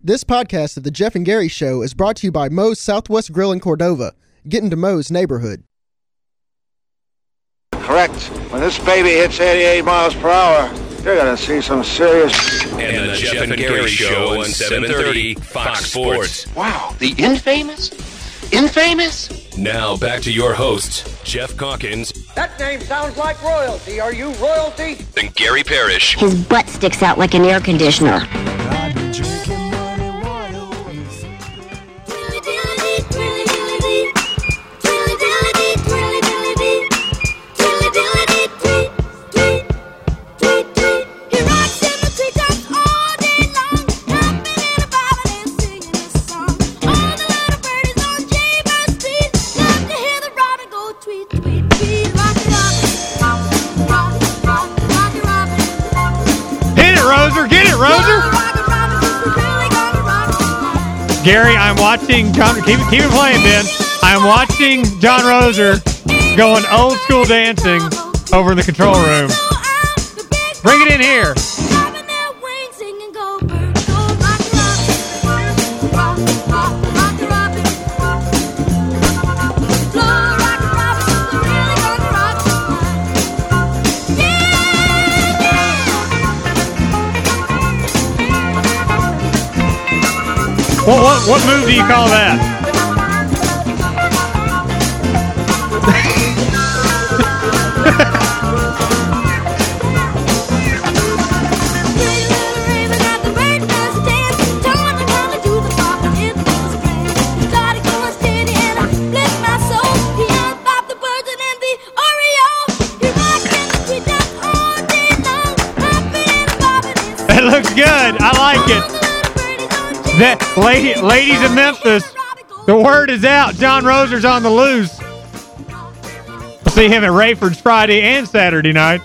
This podcast of the Jeff and Gary Show is brought to you by Moe's Southwest Grill in Cordova. Get into Moe's neighborhood. Correct. When this baby hits 88 miles per hour, you're going to see some serious... And the Jeff and Gary Show on 730 Fox Sports. Wow, the infamous? Infamous? Now back to your hosts, Jeff Calkins. That name sounds like royalty. Are you royalty? And Gary Parrish. His butt sticks out like an air conditioner. Gary, I'm watching John. Keep it playing, Ben. I'm watching John Roser going old school dancing over in the control room. Bring it in here. What move do you call that? That looks good. I like it. Ladies in Memphis, the word is out. John Roser's on the loose. We'll see him at Rayford's Friday and Saturday night.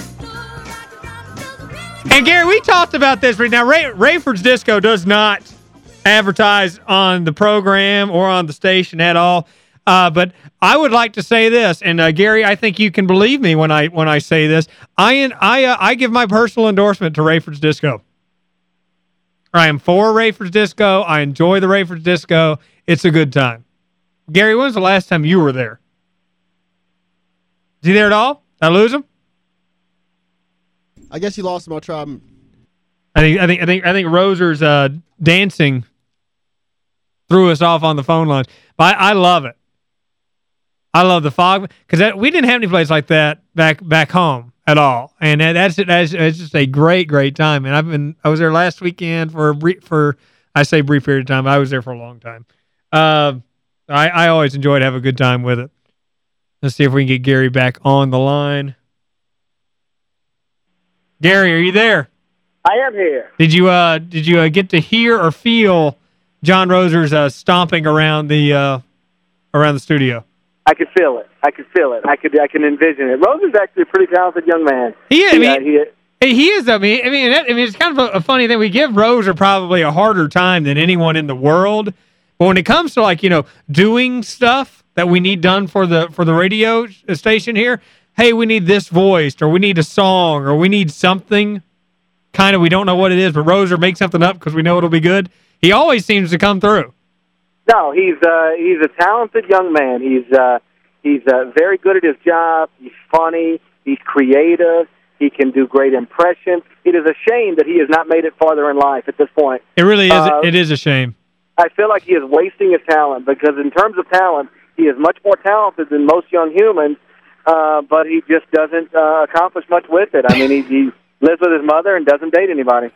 And Gary, we talked about this right now. Rayford's Disco does not advertise on the program or on the station at all. But I would like to say this, and Gary, I think you can believe me when I say this. I give my personal endorsement to Rayford's Disco. I am for Rayford's Disco. I enjoy the Rayford's Disco. It's a good time. Gary, when was the last time you were there? Is he there at all? Did I lose him? I guess you lost him. I'll try him. I think Roser's dancing threw us off on the phone lines. But I love it. I love the fog because we didn't have any place like that back home at all, and that's just a great time. And I was there last weekend for I say brief period of time. I was there for a long time. I always enjoyed having a good time with it. Let's see if we can get Gary back on the line. Gary, are you there? I am here. Did you get to hear or feel John Roser's stomping around the studio? I could feel it. I can envision it. Roser's actually a pretty talented young man. He is. He is. I mean, it's kind of a funny thing. We give Roser probably a harder time than anyone in the world. But when it comes to doing stuff that we need done for the radio station here, hey, we need this voiced, or we need a song, or we need something. Kind of, we don't know what it is, but Roser makes something up because we know it'll be good. He always seems to come through. No, he's a talented young man. He's very good at his job. He's funny. He's creative. He can do great impressions. It is a shame that he has not made it farther in life at this point. It really is. It is a shame. I feel like he is wasting his talent because in terms of talent, he is much more talented than most young humans, but he just doesn't accomplish much with it. I mean, he lives with his mother and doesn't date anybody.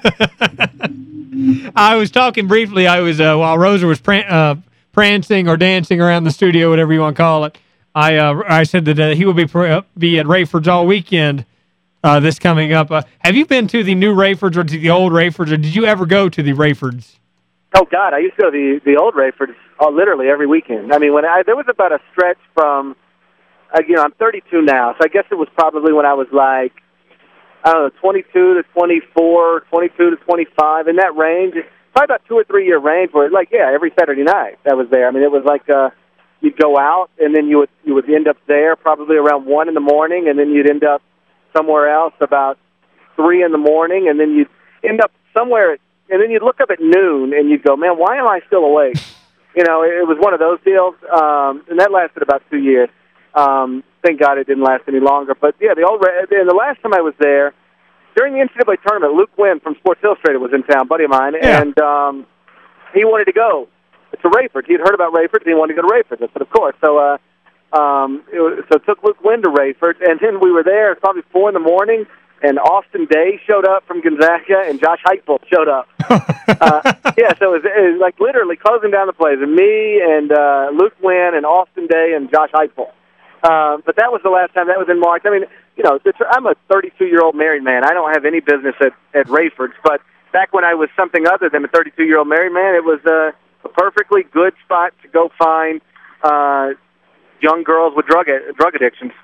I was talking briefly. I was while Roser was prancing or dancing around the studio, whatever you want to call it. I said that he will be at Rayford's all weekend this coming up. Have you been to the new Rayford's or to the old Rayford's, or did you ever go to the Rayford's? Oh, God, I used to go to the old Rayford's literally every weekend. I mean, there was about a stretch from, I'm 32 now, so I guess it was probably when I was like, I don't know, 22 to 24, 22 to 25, in that range. Probably about 2 or 3 year range where, every Saturday night I was there. I mean, it was like you'd go out, and then you would end up there probably around 1 in the morning, and then you'd end up somewhere else about 3 in the morning, and then you'd end up somewhere at and then you'd look up at noon, and you'd go, man, why am I still awake? You know, it was one of those deals, and that lasted about 2 years. Thank God it didn't last any longer. But, yeah, and the last time I was there, during the NCAA tournament, Luke Wynn from Sports Illustrated was in town, buddy of mine, and he wanted to go to Rayford. He'd heard about Rayford, and he wanted to go to Rayford. I said, of course. So took Luke Wynn to Rayford, and then we were there probably 4 in the morning, and Austin Day showed up from Gonzaga, and Josh Heupel showed up. Yeah, so it was like literally closing down the place, and me and Luke Wynn and Austin Day and Josh Heupel. But that was the last time. That was in March. I mean, you know, I'm a 32-year-old married man. I don't have any business at Rayford's, but back when I was something other than a 32-year-old married man, it was a perfectly good spot to go find young girls with drug addictions.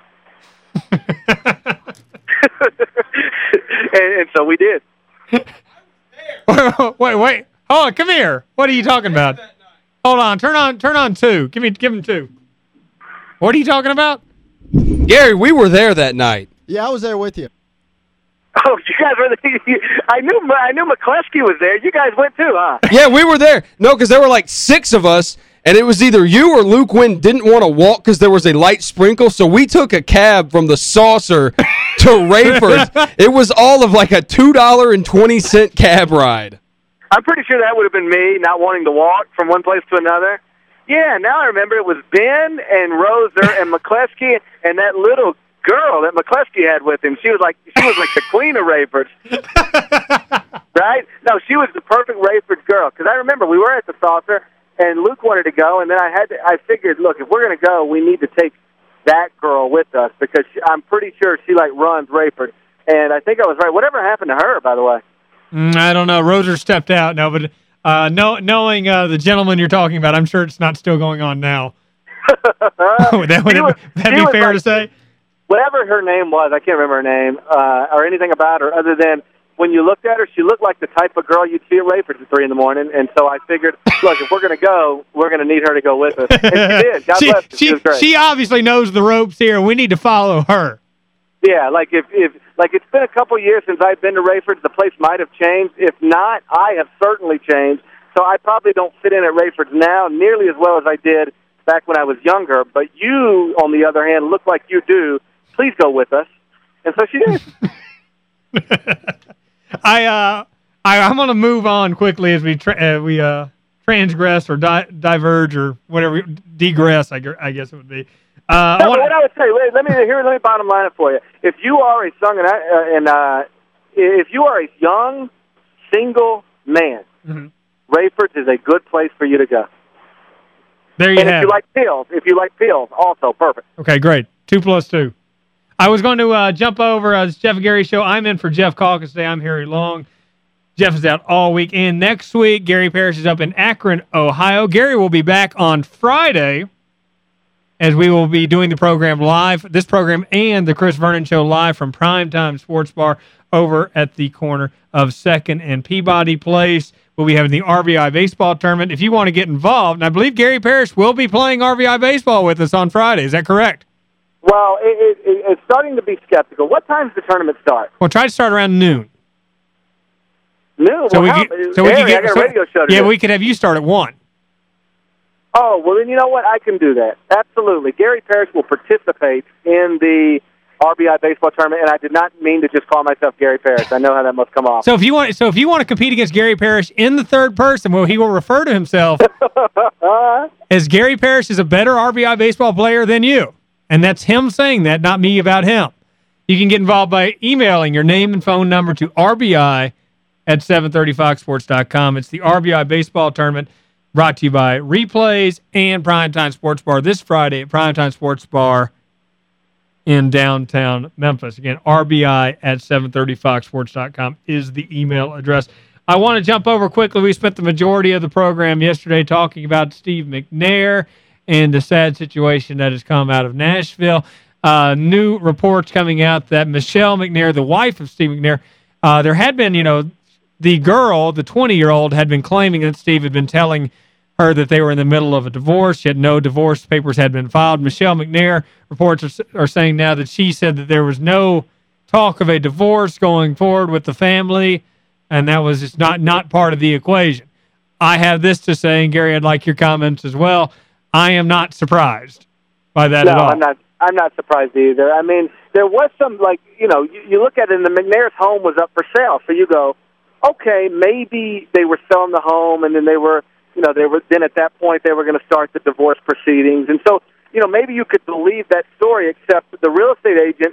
and so we did. Wait. Oh, come here. What are you talking about? Hold on. Turn on 2. Give him 2. What are you talking about? Gary, we were there that night. Yeah, I was there with you. Oh, you guys were there. I knew McCleskey was there. You guys went too, huh? Yeah, we were there. No, because there were like 6 of us, and it was either you or Luke Wynn didn't want to walk because there was a light sprinkle, so we took a cab from the Saucer to Rayford's. It was all of like a $2.20 cab ride. I'm pretty sure that would have been me not wanting to walk from one place to another. Yeah, now I remember it was Ben and Roser and McCleskey and that little girl that McCleskey had with him. She was like the queen of Rayford's. Right? No, she was the perfect Rayford's girl. Because I remember we were at the Saucer, and Luke wanted to go, and then I figured, look, if we're going to go, we need to take that girl with us because I'm pretty sure she runs Rayford. And I think I was right. Whatever happened to her, by the way? I don't know. Roser stepped out. No, but knowing the gentleman you're talking about, I'm sure it's not still going on now. Would that be fair to say? Whatever her name was, I can't remember her name or anything about her other than when you looked at her, she looked like the type of girl you'd see at Rayford's at 3 in the morning. And so I figured, look, if we're going to go, we're going to need her to go with us. And she did. God bless her. She was great. She obviously knows the ropes here. We need to follow her. Yeah, like if it's been a couple of years since I've been to Rayford's, the place might have changed. If not, I have certainly changed. So I probably don't fit in at Rayford's now nearly as well as I did back when I was younger. But you, on the other hand, look like you do. Please go with us. And so she did. I'm going to move on quickly as we transgress or diverge or whatever, degress, I guess it would be. What I would say, let me bottom line it for you. If you are if you are a young single man, Rayford's is a good place for you to go. There you have. And if you like pills, also perfect. Okay, great. 2 plus 2. I was going to jump over as Jeff and Gary show. I'm in for Jeff Calkins today. I'm Harry Long. Jeff is out all week. And next week, Gary Parrish is up in Akron, Ohio. Gary will be back on Friday as we will be doing the program live, this program and the Chris Vernon Show live from Primetime Sports Bar over at the corner of 2nd and Peabody Place. We'll be having the RBI baseball tournament. If you want to get involved, and I believe Gary Parrish will be playing RBI baseball with us on Friday. Is that correct? Well, it's starting to be skeptical. What time does the tournament start? We'll try to start around noon. Noon? So I got a radio show to do. we could have you start at 1. Oh, well, then you know what? I can do that. Absolutely. Gary Parrish will participate in the RBI baseball tournament, and I did not mean to just call myself Gary Parrish. I know how that must come off. So if you want to compete against Gary Parrish in the third person, well, he will refer to himself as Gary Parrish is a better RBI baseball player than you. And that's him saying that, not me about him. You can get involved by emailing your name and phone number to RBI@730foxsports.com. It's the RBI baseball tournament brought to you by Replays and Primetime Sports Bar this Friday at Primetime Sports Bar in downtown Memphis. Again, RBI@730foxsports.com is the email address. I want to jump over quickly. We spent the majority of the program yesterday talking about Steve McNair and the sad situation that has come out of Nashville. New reports coming out that Michelle McNair, the wife of Steve McNair, there had been, the girl, the 20-year-old, had been claiming that Steve had been telling her that they were in the middle of a divorce, yet no divorce papers had been filed. Michelle McNair, reports are saying now that she said that there was no talk of a divorce going forward with the family, and that was just not part of the equation. I have this to say, and Gary, I'd like your comments as well. I am not surprised by that at all. No, I'm not surprised either. I mean, there was some, like, you look at it, and the McNair's home was up for sale, so you go, okay, maybe they were selling the home, and then then at that point they were going to start the divorce proceedings. And so, maybe you could believe that story, except that the real estate agent,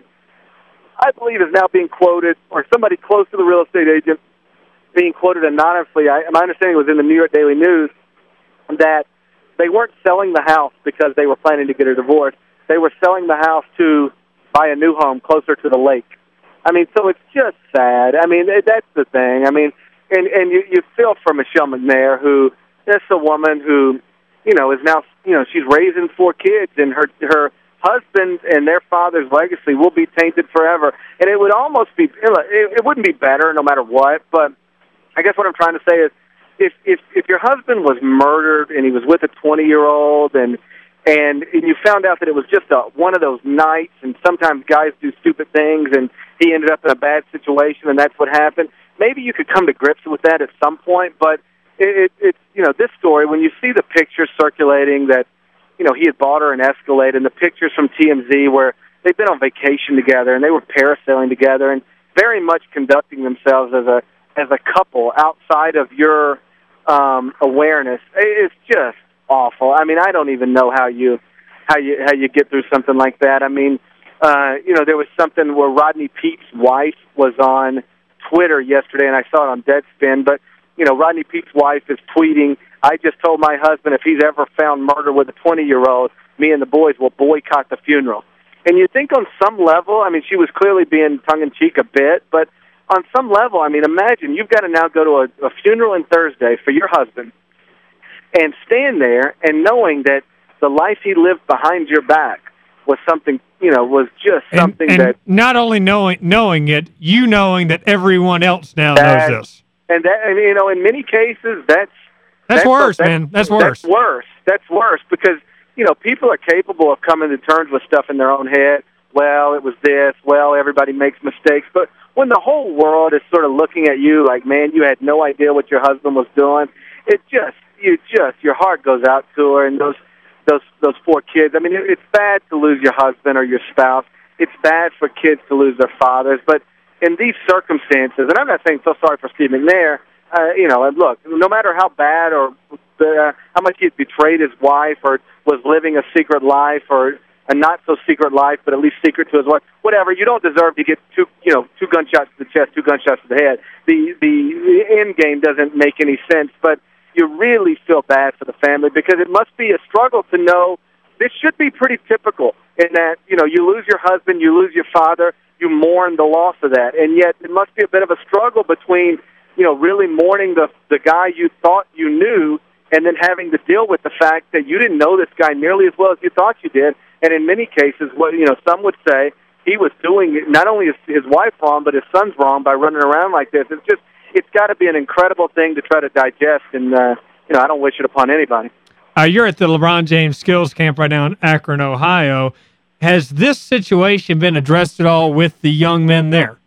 I believe, is now being quoted, or somebody close to the real estate agent being quoted anonymously. My understanding was in the New York Daily News that they weren't selling the house because they were planning to get a divorce. They were selling the house to buy a new home closer to the lake. I mean, so it's just sad. I mean, that's the thing. I mean, and you feel for Michelle McNair, who is a woman who, is now, she's raising 4 kids, and her husband and their father's legacy will be tainted forever. And it would almost be, it wouldn't be better no matter what, but I guess what I'm trying to say is if your husband was murdered and he was with a 20-year-old and you found out that it was just one of those nights, and sometimes guys do stupid things and he ended up in a bad situation and that's what happened, maybe you could come to grips with that at some point. But it's this story, when you see the pictures circulating that, he had bought her an Escalade, and the pictures from TMZ where they've been on vacation together and they were parasailing together and very much conducting themselves as a couple outside of your awareness, it's just awful. I mean, I don't even know how you get through something like that. I mean, there was something where Rodney Peete's wife was on Twitter yesterday, and I saw it on Deadspin, but Rodney Peete's wife is tweeting, "I just told my husband if he's ever found murder with a 20-year-old, me and the boys will boycott the funeral." And you think on some level, I mean, she was clearly being tongue-in-cheek a bit, but on some level, I mean, imagine you've got to now go to a funeral on Thursday for your husband and stand there and knowing that the life he lived behind your back was something, was just something and that... not only knowing it, you knowing that everyone else now knows this. And in many cases, that's worse, man. That's worse. That's worse because, people are capable of coming to terms with stuff in their own head. Well, it was this. Well, everybody makes mistakes. But when the whole world is sort of looking at you like, man, you had no idea what your husband was doing, your heart goes out to her and those 4 kids. I mean, it's bad to lose your husband or your spouse. It's bad for kids to lose their fathers. But in these circumstances, and I'm not saying so sorry for Steve McNair, and look, no matter how bad or how much he betrayed his wife or was living a secret life or a not-so-secret life, but at least secret to his wife, whatever, you don't deserve to get 2 gunshots to the chest, 2 gunshots to the head. The end game doesn't make any sense, but you really feel bad for the family because it must be a struggle to know this should be pretty typical in that, you lose your husband, you lose your father, you mourn the loss of that, and yet it must be a bit of a struggle between, really mourning the guy you thought you knew and then having to deal with the fact that you didn't know this guy nearly as well as you thought you did. And in many cases, some would say he was doing not only his wife wrong, but his son's wrong by running around like this. It's got to be an incredible thing to try to digest, and I don't wish it upon anybody. You're at the LeBron James Skills Camp right now in Akron, Ohio. Has this situation been addressed at all with the young men there?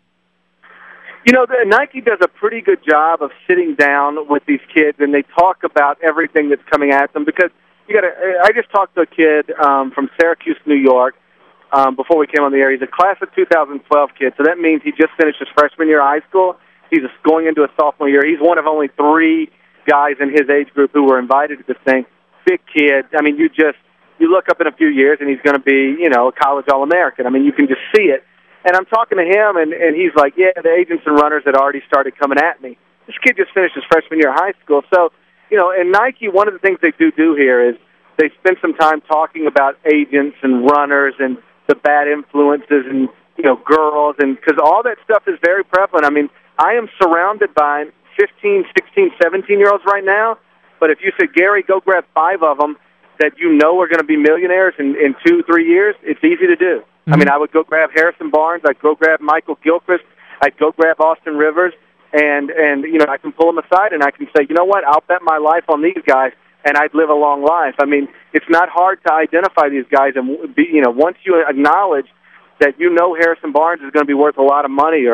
Nike does a pretty good job of sitting down with these kids, and they talk about everything that's coming at them because I just talked to a kid from Syracuse, New York, before we came on the air. He's a class of 2012 kid, so that means he just finished his freshman year of high school. He's going into a sophomore year. He's one of only 3 guys in his age group who were invited to this thing. Big kid. I mean, you look up in a few years, and he's going to be, a college All-American. I mean, you can just see it. And I'm talking to him, and he's like, yeah, the agents and runners had already started coming at me. This kid just finished his freshman year of high school. So, in Nike, one of the things they do here is they spend some time talking about agents and runners and the bad influences and, girls, and because all that stuff is very prevalent. I mean, I am surrounded by 15, 16, 17-year-olds right now, but if you said, Gary, go grab 5 of them that are going to be millionaires in 2-3 years, it's easy to do. I mean, I would go grab Harrison Barnes, I'd go grab Michael Gilchrist, I'd go grab Austin Rivers, and I can pull them aside and I can say, you know what, I'll bet my life on these guys, and I'd live a long life. I mean, it's not hard to identify these guys, and once you acknowledge that Harrison Barnes is going to be worth a lot of money, or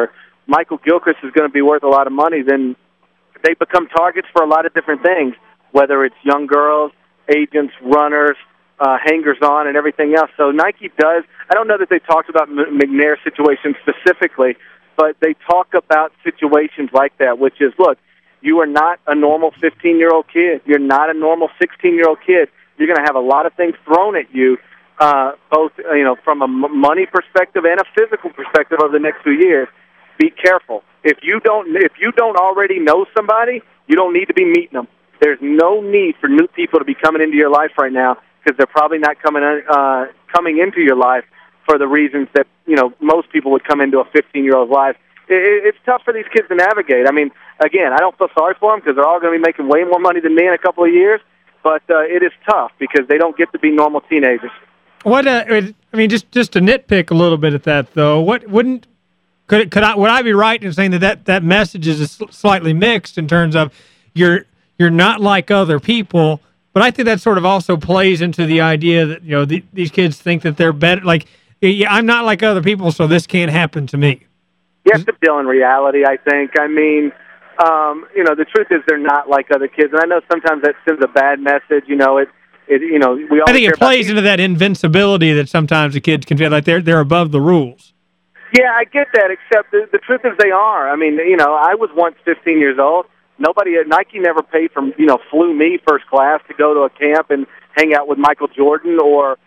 Michael Gilchrist is going to be worth a lot of money, then they become targets for a lot of different things, whether it's young girls, agents, runners, hangers-on, and everything else. So Nike does, I don't know that they talked about McNair's situation specifically, but they talk about situations like that, which is, look, you are not a normal 15-year-old kid. You're not a normal 16-year-old kid. You're going to have a lot of things thrown at you, both from a money perspective and a physical perspective over the next few years. Be careful. If you don't already know somebody, you don't need to be meeting them. There's no need for new people to be coming into your life right now, because they're probably not coming into your life for the reasons that most people would come into a 15-year-old life. It's tough for these kids to navigate. I mean, again, I don't feel sorry for them because they're all going to be making way more money than me in a couple of years, but it is tough because they don't get to be normal teenagers. What I mean, just to nitpick a little bit at that though, would I be right in saying that message is slightly mixed in terms of you're not like other people, but I think that sort of also plays into the idea that these kids think that they're better. Like, I'm not like other people, so this can't happen to me. You have to deal in reality, I think. I mean, the truth is they're not like other kids, and I know sometimes that sends a bad message. We all. I think it plays into that invincibility that sometimes the kids can feel like they're above the rules. Yeah, I get that, except the truth is they are. I mean, I was once 15 years old. Nike never paid for, flew me first class to go to a camp and hang out with Michael Jordan or,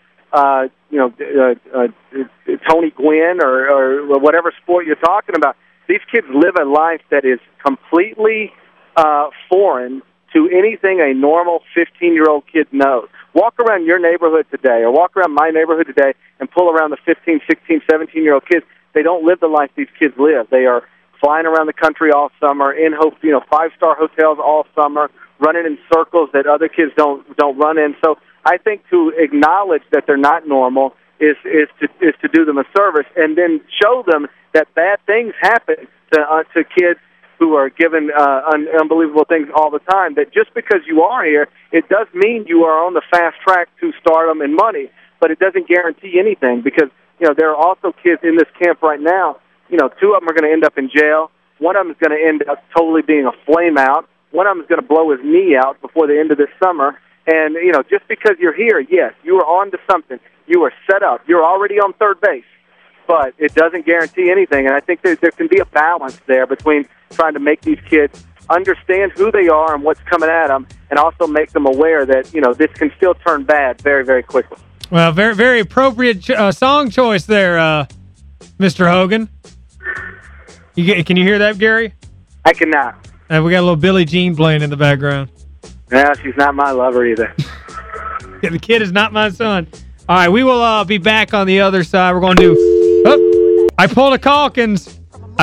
Tony Gwynn or whatever sport you're talking about. These kids live a life that is completely foreign to anything a normal 15-year-old kid knows. Walk around your neighborhood today or walk around my neighborhood today and pull around the 15, 16, 17-year-old kids. They don't live the life these kids live. They are flying around the country all summer, in five-star hotels all summer, running in circles that other kids don't run in. So I think to acknowledge that they're not normal is to do them a service, and then show them that bad things happen to kids who are given unbelievable things all the time. That just because you are here, it does mean you are on the fast track to stardom and money, but it doesn't guarantee anything because there are also kids in this camp right now. Two of them are going to end up in jail. One of them is going to end up totally being a flame out. One of them is going to blow his knee out before the end of this summer. And, just because you're here, yes, you are on to something. You are set up. You're already on third base. But it doesn't guarantee anything. And I think there can be a balance there between trying to make these kids understand who they are and what's coming at them, and also make them aware that, this can still turn bad very, very quickly. Well, very, very appropriate song choice there, Mr. Hogan. Can you hear that, Gary? I cannot. We got a little Billie Jean playing in the background. No, she's not my lover either. Yeah, the kid is not my son. All right, we will be back on the other side. We're going to do... I pulled a Calkins.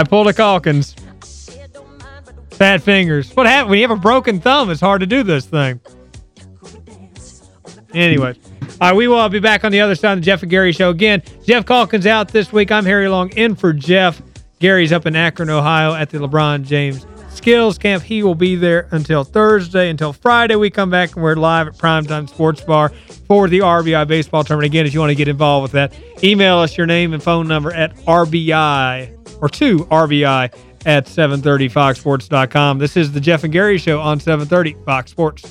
Fat fingers. What happened? When you have a broken thumb, it's hard to do this thing. Anyway. All right, we will be back on the other side of the Jeff and Gary Show. Again, Jeff Calkins out this week. I'm Harry Long in for Jeff. Gary's up in Akron, Ohio at the LeBron James Skills Camp. He will be there until Thursday. Until Friday, we come back and we're live at Primetime Sports Bar for the RBI baseball tournament. Again, if you want to get involved with that, email us your name and phone number at RBI or to RBI at 730foxsports.com. This is the Jeff and Gary Show on 730 Fox Sports.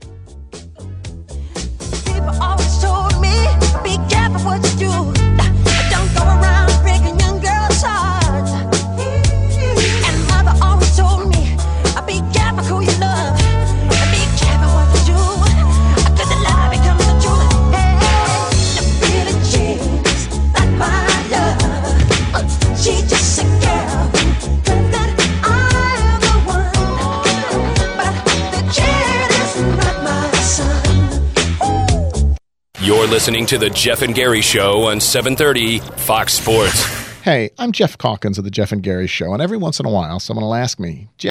You're listening to the Jeff and Gary Show on 730 Fox Sports. Hey, I'm Jeff Calkins of the Jeff and Gary Show, and every once in a while someone will ask me,